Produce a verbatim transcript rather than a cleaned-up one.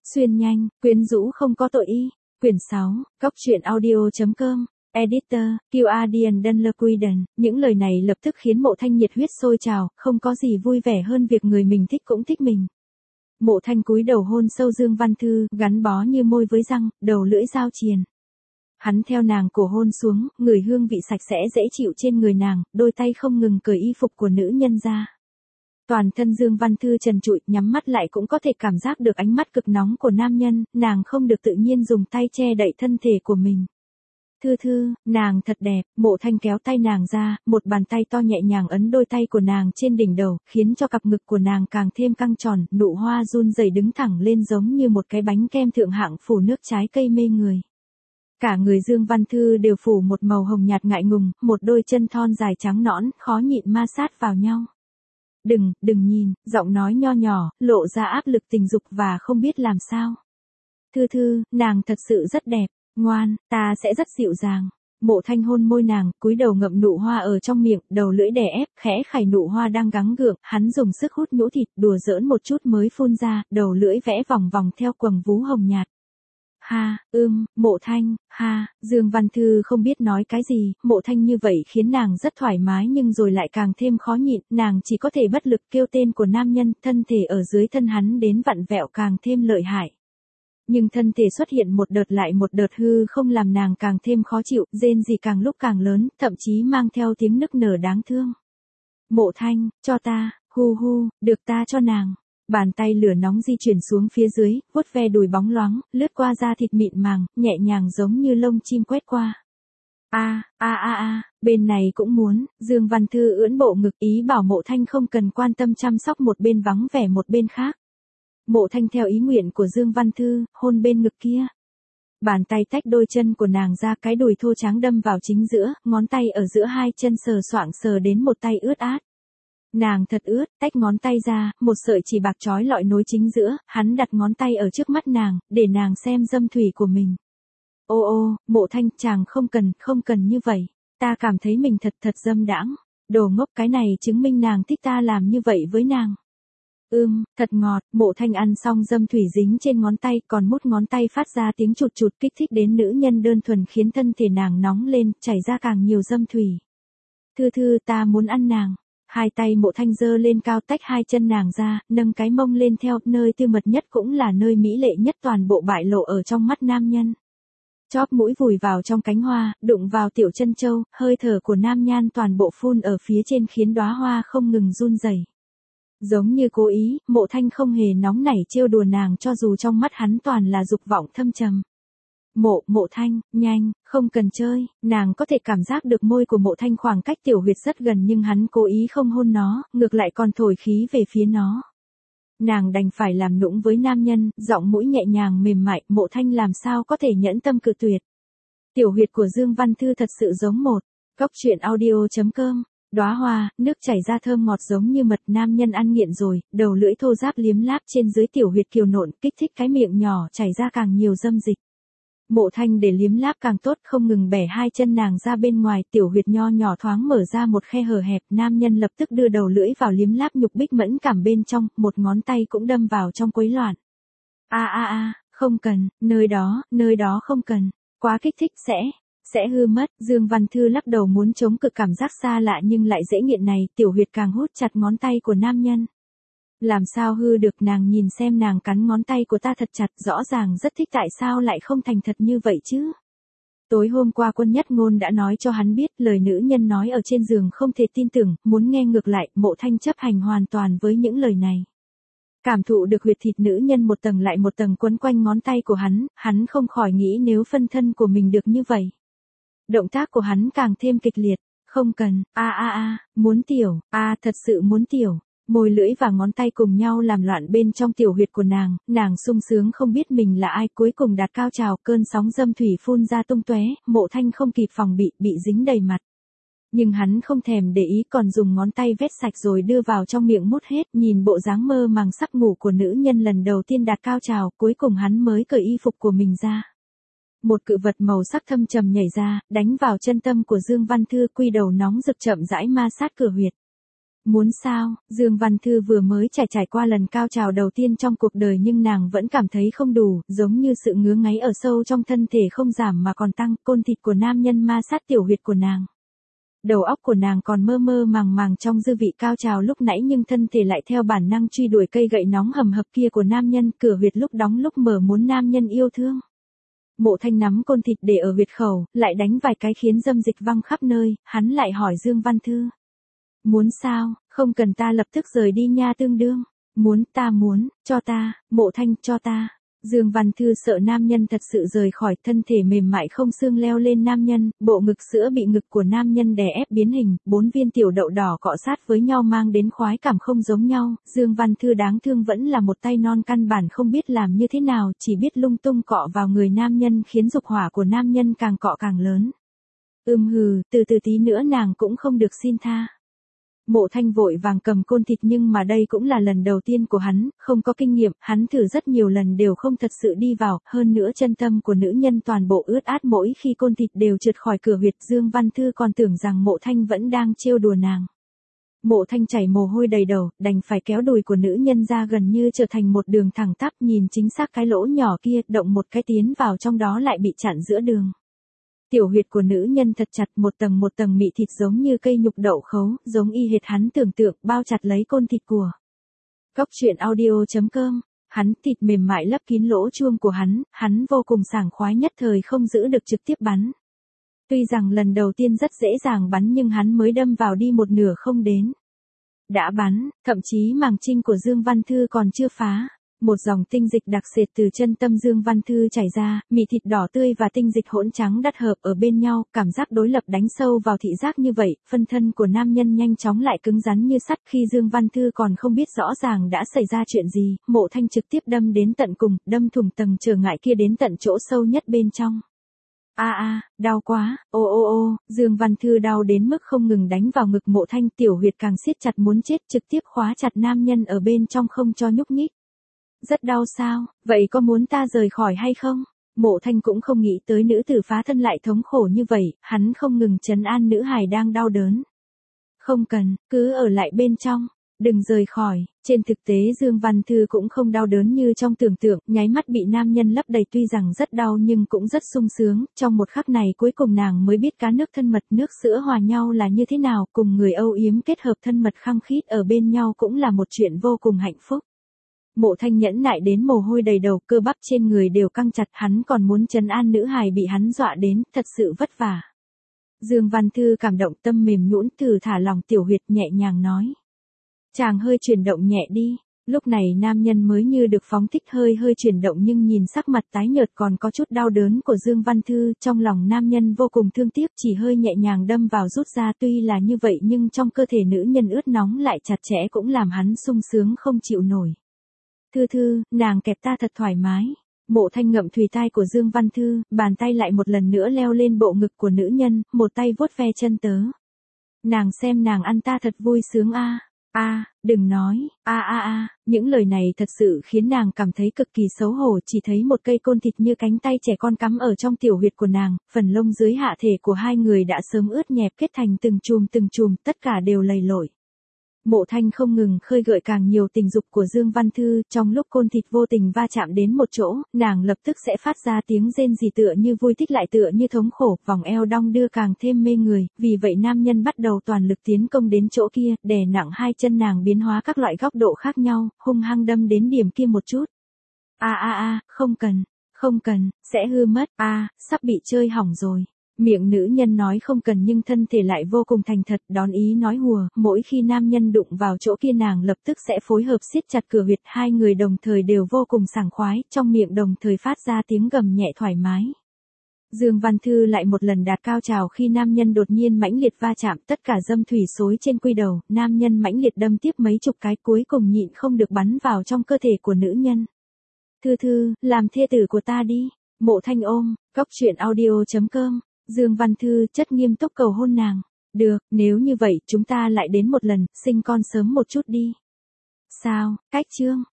Xuyên nhanh, quyến rũ không có tội y. Quyển sáu, Cóc truyện audio chấm com. Editor, Guardian Dunlequiden. Những lời này lập tức khiến Mộ Thanh nhiệt huyết sôi trào, không có gì vui vẻ hơn việc người mình thích cũng thích mình. Mộ Thanh cúi đầu hôn sâu Dương Văn Thư, gắn bó như môi với răng, đầu lưỡi giao triền. Hắn theo nàng cổ hôn xuống, ngửi hương vị sạch sẽ dễ chịu trên người nàng, đôi tay không ngừng cởi y phục của nữ nhân ra. Toàn thân Dương Văn Thư trần trụi, nhắm mắt lại cũng có thể cảm giác được ánh mắt cực nóng của nam nhân, nàng không được tự nhiên dùng tay che đậy thân thể của mình. Thư Thư, nàng thật đẹp. Mộ Thanh kéo tay nàng ra, một bàn tay to nhẹ nhàng ấn đôi tay của nàng trên đỉnh đầu, khiến cho cặp ngực của nàng càng thêm căng tròn, nụ hoa run rẩy đứng thẳng lên giống như một cái bánh kem thượng hạng phủ nước trái cây mê người. Cả người Dương Văn Thư đều phủ một màu hồng nhạt ngại ngùng, một đôi chân thon dài trắng nõn, khó nhịn ma sát vào nhau. Đừng, đừng nhìn, giọng nói nho nhỏ, lộ ra áp lực tình dục và không biết làm sao. Thư Thư, nàng thật sự rất đẹp, ngoan, ta sẽ rất dịu dàng. Mộ Thanh hôn môi nàng, cúi đầu ngậm nụ hoa ở trong miệng, đầu lưỡi đè ép, khẽ khải nụ hoa đang gắng gượng, hắn dùng sức hút nhũ thịt, đùa giỡn một chút mới phun ra, đầu lưỡi vẽ vòng vòng theo quầng vú hồng nhạt. Ha, ưm, Mộ Thanh, ha, Dương Văn Thư không biết nói cái gì, Mộ Thanh như vậy khiến nàng rất thoải mái nhưng rồi lại càng thêm khó nhịn, nàng chỉ có thể bất lực kêu tên của nam nhân, thân thể ở dưới thân hắn đến vặn vẹo càng thêm lợi hại. Nhưng thân thể xuất hiện một đợt lại một đợt hư không làm nàng càng thêm khó chịu, rên rỉ càng lúc càng lớn, thậm chí mang theo tiếng nức nở đáng thương. Mộ Thanh, cho ta, hu hu, được ta cho nàng. Bàn tay lửa nóng di chuyển xuống phía dưới, vuốt ve đùi bóng loáng, lướt qua da thịt mịn màng, nhẹ nhàng giống như lông chim quét qua. A, a a a, bên này cũng muốn. Dương Văn Thư ưỡn bộ ngực ý bảo Mộ Thanh không cần quan tâm chăm sóc một bên vắng vẻ một bên khác. Mộ Thanh theo ý nguyện của Dương Văn Thư, hôn bên ngực kia. Bàn tay tách đôi chân của nàng ra, cái đùi thô trắng đâm vào chính giữa, ngón tay ở giữa hai chân sờ soạng sờ đến một tay ướt át. Nàng thật ướt, tách ngón tay ra, một sợi chỉ bạc trói lọi nối chính giữa, hắn đặt ngón tay ở trước mắt nàng, để nàng xem dâm thủy của mình. Ô ô, Mộ Thanh, chàng không cần, không cần như vậy, ta cảm thấy mình thật thật dâm đãng. Đồ ngốc, cái này chứng minh nàng thích ta làm như vậy với nàng. Ưm, thật ngọt. Mộ Thanh ăn xong dâm thủy dính trên ngón tay, còn mút ngón tay phát ra tiếng chụt chụt kích thích đến nữ nhân đơn thuần khiến thân thể nàng nóng lên, chảy ra càng nhiều dâm thủy. Thư Thư, ta muốn ăn nàng. Hai tay Mộ Thanh giơ lên cao tách hai chân nàng ra, nâng cái mông lên theo, nơi tư mật nhất cũng là nơi mỹ lệ nhất toàn bộ bại lộ ở trong mắt nam nhân. Chóp mũi vùi vào trong cánh hoa, đụng vào tiểu chân châu, hơi thở của nam nhan toàn bộ phun ở phía trên khiến đóa hoa không ngừng run rẩy. Giống như cố ý, Mộ Thanh không hề nóng nảy trêu đùa nàng cho dù trong mắt hắn toàn là dục vọng thâm trầm. Mộ, Mộ Thanh, nhanh, không cần chơi. Nàng có thể cảm giác được môi của Mộ Thanh khoảng cách tiểu huyệt rất gần nhưng hắn cố ý không hôn nó, ngược lại còn thổi khí về phía nó. Nàng đành phải làm nũng với nam nhân, giọng mũi nhẹ nhàng mềm mại, Mộ Thanh làm sao có thể nhẫn tâm cự tuyệt. Tiểu huyệt của Dương Văn Thư thật sự giống một. Cóc truyện audio chấm com. Đóa hoa, nước chảy ra thơm ngọt giống như mật, nam nhân ăn nghiện rồi, đầu lưỡi thô ráp liếm láp trên dưới tiểu huyệt kiều nộn, kích thích cái miệng nhỏ chảy ra càng nhiều dâm dịch. Mộ Thanh để liếm láp càng tốt, không ngừng bẻ hai chân nàng ra bên ngoài, tiểu huyệt nho nhỏ thoáng mở ra một khe hở hẹp, nam nhân lập tức đưa đầu lưỡi vào liếm láp nhục bích mẫn cảm bên trong, một ngón tay cũng đâm vào trong quấy loạn. A a a, không cần, nơi đó, nơi đó không cần, quá kích thích sẽ, sẽ hư mất. Dương Văn Thư lắc đầu muốn chống cự cảm giác xa lạ nhưng lại dễ nghiện này, tiểu huyệt càng hút chặt ngón tay của nam nhân. Làm sao hư được, nàng nhìn xem nàng cắn ngón tay của ta thật chặt, rõ ràng rất thích, tại sao lại không thành thật như vậy chứ? Tối hôm qua Quân Nhất Ngôn đã nói cho hắn biết, lời nữ nhân nói ở trên giường không thể tin tưởng, muốn nghe ngược lại, Mộ Thanh chấp hành hoàn toàn với những lời này. Cảm thụ được huyệt thịt nữ nhân một tầng lại một tầng quấn quanh ngón tay của hắn, hắn không khỏi nghĩ nếu phân thân của mình được như vậy. Động tác của hắn càng thêm kịch liệt, không cần, a a a, muốn tiểu, a thật sự muốn tiểu. Môi lưỡi và ngón tay cùng nhau làm loạn bên trong tiểu huyệt của nàng, nàng sung sướng không biết mình là ai, cuối cùng đạt cao trào, cơn sóng dâm thủy phun ra tung tóe, Mộ Thanh không kịp phòng bị, bị dính đầy mặt. Nhưng hắn không thèm để ý, còn dùng ngón tay vét sạch rồi đưa vào trong miệng mút hết, nhìn bộ dáng mơ màng sắp ngủ của nữ nhân lần đầu tiên đạt cao trào, cuối cùng hắn mới cởi y phục của mình ra. Một cự vật màu sắc thâm trầm nhảy ra, đánh vào chân tâm của Dương Văn Thư, quy đầu nóng rực chậm rãi ma sát cửa huyệt. Muốn sao? Dương Văn Thư vừa mới trải trải qua lần cao trào đầu tiên trong cuộc đời nhưng nàng vẫn cảm thấy không đủ, giống như sự ngứa ngáy ở sâu trong thân thể không giảm mà còn tăng, côn thịt của nam nhân ma sát tiểu huyệt của nàng. Đầu óc của nàng còn mơ mơ màng màng trong dư vị cao trào lúc nãy nhưng thân thể lại theo bản năng truy đuổi cây gậy nóng hầm hập kia của nam nhân, cửa huyệt lúc đóng lúc mở muốn nam nhân yêu thương. Mộ Thanh nắm côn thịt để ở huyệt khẩu, lại đánh vài cái khiến dâm dịch văng khắp nơi, hắn lại hỏi Dương Văn Thư. Muốn sao, không cần ta lập tức rời đi nha tương đương. Muốn, ta muốn, cho ta, Mộ Thanh, cho ta. Dương Văn Thư sợ nam nhân thật sự rời khỏi, thân thể mềm mại không xương leo lên nam nhân, bộ ngực sữa bị ngực của nam nhân đè ép biến hình, bốn viên tiểu đậu đỏ cọ sát với nhau mang đến khoái cảm không giống nhau. Dương Văn Thư đáng thương vẫn là một tay non căn bản không biết làm như thế nào, chỉ biết lung tung cọ vào người nam nhân khiến dục hỏa của nam nhân càng cọ càng lớn. Ưm hừ, từ từ tí nữa nàng cũng không được xin tha. Mộ Thanh vội vàng cầm côn thịt nhưng mà đây cũng là lần đầu tiên của hắn, không có kinh nghiệm, hắn thử rất nhiều lần đều không thật sự đi vào, hơn nữa chân tâm của nữ nhân toàn bộ ướt át mỗi khi côn thịt đều trượt khỏi cửa huyệt. Dương Văn Thư còn tưởng rằng Mộ Thanh vẫn đang trêu đùa nàng. Mộ Thanh chảy mồ hôi đầy đầu, đành phải kéo đùi của nữ nhân ra gần như trở thành một đường thẳng tắp, nhìn chính xác cái lỗ nhỏ kia, động một cái tiến vào trong đó lại bị chặn giữa đường. Tiểu huyệt của nữ nhân thật chặt, một tầng một tầng mị thịt giống như cây nhục đậu khấu, giống y hệt hắn tưởng tượng, bao chặt lấy côn thịt của. Góc truyện audio chấm com, hắn thịt mềm mại lấp kín lỗ chuông của hắn, hắn vô cùng sảng khoái nhất thời không giữ được trực tiếp bắn. Tuy rằng lần đầu tiên rất dễ dàng bắn nhưng hắn mới đâm vào đi một nửa không đến. Đã bắn, thậm chí màng trinh của Dương Văn Thư còn chưa phá. Một dòng tinh dịch đặc sệt từ chân tâm Dương Văn Thư chảy ra, mị thịt đỏ tươi và tinh dịch hỗn trắng đắt hợp ở bên nhau, cảm giác đối lập đánh sâu vào thị giác như vậy, phân thân của nam nhân nhanh chóng lại cứng rắn như sắt. Khi Dương Văn Thư còn không biết rõ ràng đã xảy ra chuyện gì, Mộ Thanh trực tiếp đâm đến tận cùng, đâm thủng tầng trở ngại kia đến tận chỗ sâu nhất bên trong. A a, đau quá, ô ô ô, Dương Văn Thư đau đến mức không ngừng đánh vào ngực Mộ Thanh, tiểu huyệt càng siết chặt muốn chết, trực tiếp khóa chặt nam nhân ở bên trong không cho nhúc nhích. Rất đau sao, vậy có muốn ta rời khỏi hay không? Mộ Thanh cũng không nghĩ tới nữ tử phá thân lại thống khổ như vậy, hắn không ngừng trấn an nữ hài đang đau đớn. Không cần, cứ ở lại bên trong, đừng rời khỏi. Trên thực tế Dương Văn Thư cũng không đau đớn như trong tưởng tượng, nháy mắt bị nam nhân lấp đầy tuy rằng rất đau nhưng cũng rất sung sướng, trong một khắc này cuối cùng nàng mới biết cá nước thân mật nước sữa hòa nhau là như thế nào, cùng người âu yếm kết hợp thân mật khăng khít ở bên nhau cũng là một chuyện vô cùng hạnh phúc. Mộ Thanh nhẫn nại đến mồ hôi đầy đầu, cơ bắp trên người đều căng chặt, hắn còn muốn trấn an nữ hài bị hắn dọa đến, thật sự vất vả. Dương Văn Thư cảm động, tâm mềm nhũn, thử thả lòng tiểu huyệt, nhẹ nhàng nói. Chàng hơi chuyển động nhẹ đi. Lúc này nam nhân mới như được phóng thích, hơi hơi chuyển động nhưng nhìn sắc mặt tái nhợt còn có chút đau đớn của Dương Văn Thư, trong lòng nam nhân vô cùng thương tiếc, chỉ hơi nhẹ nhàng đâm vào rút ra. Tuy là như vậy nhưng trong cơ thể nữ nhân ướt nóng lại chặt chẽ cũng làm hắn sung sướng không chịu nổi. Thư Thư, nàng kẹp ta thật thoải mái. Mộ Thanh ngậm thùy tai của Dương Văn Thư, bàn tay lại một lần nữa leo lên bộ ngực của nữ nhân, một tay vuốt ve chân tớ. Nàng xem nàng ăn ta thật vui sướng a. A, à, đừng nói, a a a, những lời này thật sự khiến nàng cảm thấy cực kỳ xấu hổ, chỉ thấy một cây côn thịt như cánh tay trẻ con cắm ở trong tiểu huyệt của nàng, phần lông dưới hạ thể của hai người đã sớm ướt nhẹp kết thành từng chùm từng chùm, tất cả đều lầy lội. Mộ Thanh không ngừng khơi gợi càng nhiều tình dục của Dương Văn Thư, trong lúc côn thịt vô tình va chạm đến một chỗ, nàng lập tức sẽ phát ra tiếng rên rỉ tựa như vui thích lại tựa như thống khổ, vòng eo đong đưa càng thêm mê người, vì vậy nam nhân bắt đầu toàn lực tiến công đến chỗ kia, đè nặng hai chân nàng biến hóa các loại góc độ khác nhau, hung hăng đâm đến điểm kia một chút. A a a, không cần, không cần, sẽ hư mất, a, à, sắp bị chơi hỏng rồi. Miệng nữ nhân nói không cần nhưng thân thể lại vô cùng thành thật, đón ý nói hùa, mỗi khi nam nhân đụng vào chỗ kia nàng lập tức sẽ phối hợp siết chặt cửa huyệt, hai người đồng thời đều vô cùng sảng khoái, trong miệng đồng thời phát ra tiếng gầm nhẹ thoải mái. Dương Văn Thư lại một lần đạt cao trào khi nam nhân đột nhiên mãnh liệt va chạm, tất cả dâm thủy xối trên quy đầu, nam nhân mãnh liệt đâm tiếp mấy chục cái cuối cùng nhịn không được bắn vào trong cơ thể của nữ nhân. Thư Thư, làm thê tử của ta đi. Mộ Thanh ôm, góc truyện audio chấm com. Dương Văn Thư chất nghiêm túc cầu hôn nàng. Được, nếu như vậy chúng ta lại đến một lần, sinh con sớm một chút đi. Sao, cách chương.